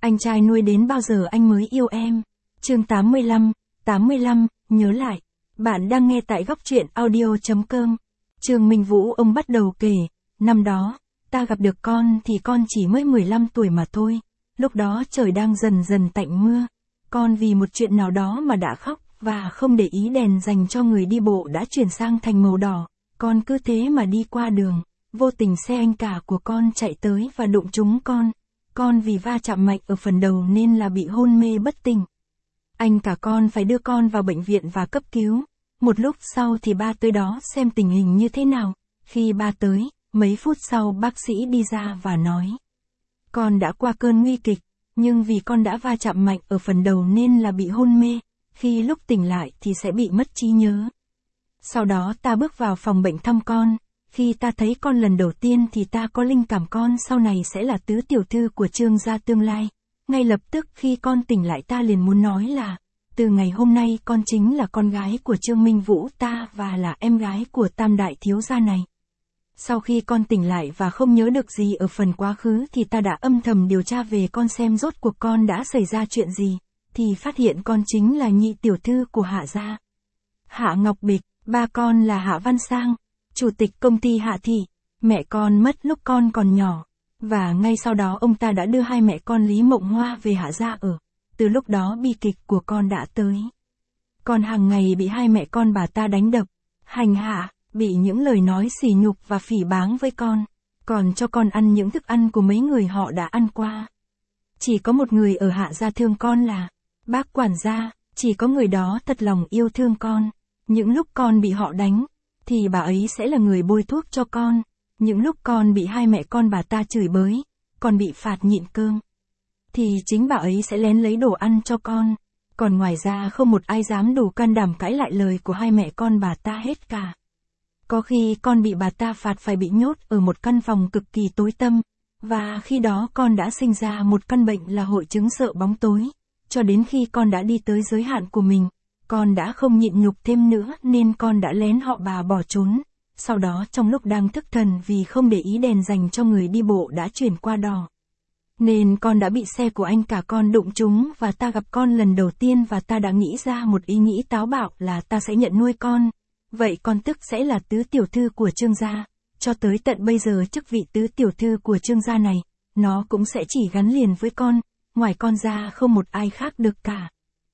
Anh trai nuôi đến bao giờ anh mới yêu em? Chương 85, nhớ lại. Bạn đang nghe tại góc truyện audio.com. Trương Minh Vũ ông bắt đầu kể, năm đó, ta gặp được con thì con chỉ mới 15 tuổi mà thôi. Lúc đó trời đang dần dần tạnh mưa. Con vì một chuyện nào đó mà đã khóc, và không để ý đèn dành cho người đi bộ đã chuyển sang thành màu đỏ. Con cứ thế mà đi qua đường, vô tình xe anh cả của con chạy tới và đụng trúng con. Con vì va chạm mạnh ở phần đầu nên là bị hôn mê bất tỉnh. Anh cả con phải đưa con vào bệnh viện và cấp cứu. Một lúc sau thì ba tới đó xem tình hình như thế nào. Khi ba tới, mấy phút sau bác sĩ đi ra và nói: con đã qua cơn nguy kịch, nhưng vì con đã va chạm mạnh ở phần đầu nên là bị hôn mê. Khi lúc tỉnh lại thì sẽ bị mất trí nhớ. Sau đó ta bước vào phòng bệnh thăm con. Khi ta thấy con lần đầu tiên thì ta có linh cảm con sau này sẽ là tứ tiểu thư của Trương gia tương lai. Ngay lập tức khi con tỉnh lại ta liền muốn nói là, từ ngày hôm nay con chính là con gái của Trương Minh Vũ ta và là em gái của tam đại thiếu gia này. Sau khi con tỉnh lại và không nhớ được gì ở phần quá khứ thì ta đã âm thầm điều tra về con xem rốt cuộc con đã xảy ra chuyện gì, thì phát hiện con chính là nhị tiểu thư của Hạ gia. Hạ Ngọc Bịch, ba con là Hạ Văn Sang, chủ tịch công ty Hạ Thị. Mẹ con mất lúc con còn nhỏ, và ngay sau đó ông ta đã đưa hai mẹ con Lý Mộng Hoa về Hạ gia ở. Từ lúc đó bi kịch của con đã tới. Con hàng ngày bị hai mẹ con bà ta đánh đập, hành hạ, bị những lời nói sỉ nhục và phỉ báng với con, còn cho con ăn những thức ăn của mấy người họ đã ăn qua. Chỉ có một người ở Hạ gia thương con là bác quản gia, chỉ có người đó thật lòng yêu thương con. Những lúc con bị họ đánh, thì bà ấy sẽ là người bôi thuốc cho con. Những lúc con bị hai mẹ con bà ta chửi bới, con bị phạt nhịn cơm, thì chính bà ấy sẽ lén lấy đồ ăn cho con. Còn ngoài ra không một ai dám đủ can đảm cãi lại lời của hai mẹ con bà ta hết cả. Có khi con bị bà ta phạt phải bị nhốt ở một căn phòng cực kỳ tối tăm, và khi đó con đã sinh ra một căn bệnh là hội chứng sợ bóng tối. Cho đến khi con đã đi tới giới hạn của mình, con đã không nhịn nhục thêm nữa nên con đã lén họ bà bỏ trốn. Sau đó trong lúc đang thức thần vì không để ý đèn dành cho người đi bộ đã chuyển qua đỏ, nên con đã bị xe của anh cả con đụng trúng và ta gặp con lần đầu tiên và ta đã nghĩ ra một ý nghĩ táo bạo là ta sẽ nhận nuôi con. Vậy con tức sẽ là tứ tiểu thư của Trương gia. Cho tới tận bây giờ chức vị tứ tiểu thư của Trương gia này, nó cũng sẽ chỉ gắn liền với con, ngoài con ra không một ai khác được cả.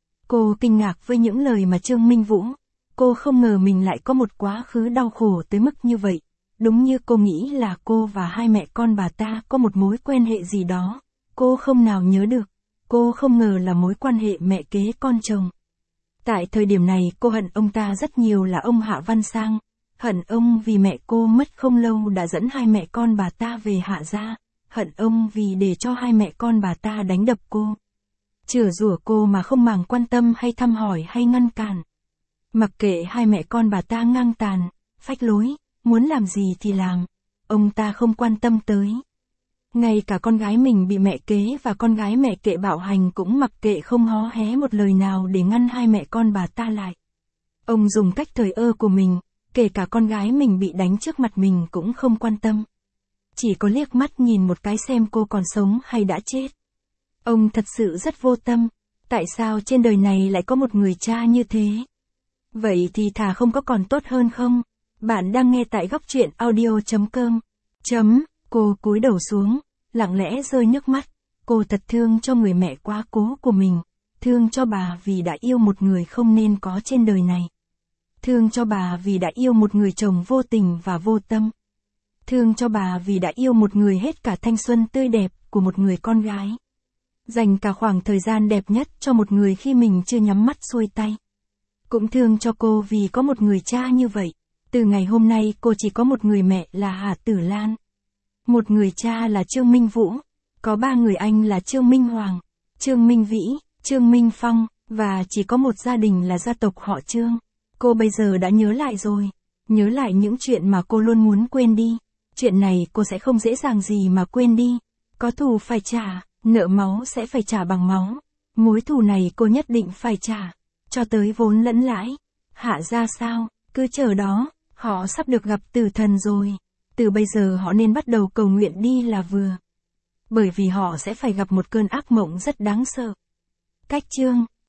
Cô kinh ngạc với những lời mà Trương Minh Vũ. Cô không ngờ mình lại có một quá khứ đau khổ tới mức như vậy. Đúng như cô nghĩ là cô và hai mẹ con bà ta có một mối quan hệ gì đó. Cô không nào nhớ được. Cô không ngờ là mối quan hệ mẹ kế con chồng. Tại thời điểm này cô hận ông ta rất nhiều là ông Hạ Văn Sang. Hận ông vì mẹ cô mất không lâu đã dẫn hai mẹ con bà ta về Hạ gia. Hận ông vì để cho hai mẹ con bà ta đánh đập cô, chửi rủa cô mà không màng quan tâm hay thăm hỏi hay ngăn cản. Mặc kệ hai mẹ con bà ta ngang tàn, phách lối, muốn làm gì thì làm, ông ta không quan tâm tới. Ngay cả con gái mình bị mẹ kế và con gái mẹ kệ bạo hành cũng mặc kệ không hó hé một lời nào để ngăn hai mẹ con bà ta lại. Ông dùng cách thờ ơ của mình, kể cả con gái mình bị đánh trước mặt mình cũng không quan tâm. Chỉ có liếc mắt nhìn một cái xem cô còn sống hay đã chết. Ông thật sự rất vô tâm. Tại sao trên đời này lại có một người cha như thế? Vậy thì thà không có còn tốt hơn không? Bạn đang nghe tại góc truyện audio.com. Cô cúi đầu xuống, lặng lẽ rơi nước mắt. Cô thật thương cho người mẹ quá cố của mình. Thương cho bà vì đã yêu một người không nên có trên đời này. Thương cho bà vì đã yêu một người chồng vô tình và vô tâm. Thương cho bà vì đã yêu một người hết cả thanh xuân tươi đẹp của một người con gái. Dành cả khoảng thời gian đẹp nhất cho một người khi mình chưa nhắm mắt xuôi tay. Cũng thương cho cô vì có một người cha như vậy. Từ ngày hôm nay cô chỉ có một người mẹ là Hà Tử Lan. Một người cha là Trương Minh Vũ. Có ba người anh là Trương Minh Hoàng, Trương Minh Vĩ, Trương Minh Phong, và chỉ có một gia đình là gia tộc họ Trương. Cô bây giờ đã nhớ lại rồi. Nhớ lại những chuyện mà cô luôn muốn quên đi. Chuyện này cô sẽ không dễ dàng gì mà quên đi. Có thù phải trả, nợ máu sẽ phải trả bằng máu. Mối thù này cô nhất định phải trả, cho tới vốn lẫn lãi. Hạ ra sao, cứ chờ đó, họ sắp được gặp tử thần rồi. Từ bây giờ họ nên bắt đầu cầu nguyện đi là vừa. bởi vì họ sẽ phải gặp một cơn ác mộng rất đáng sợ. Cách chương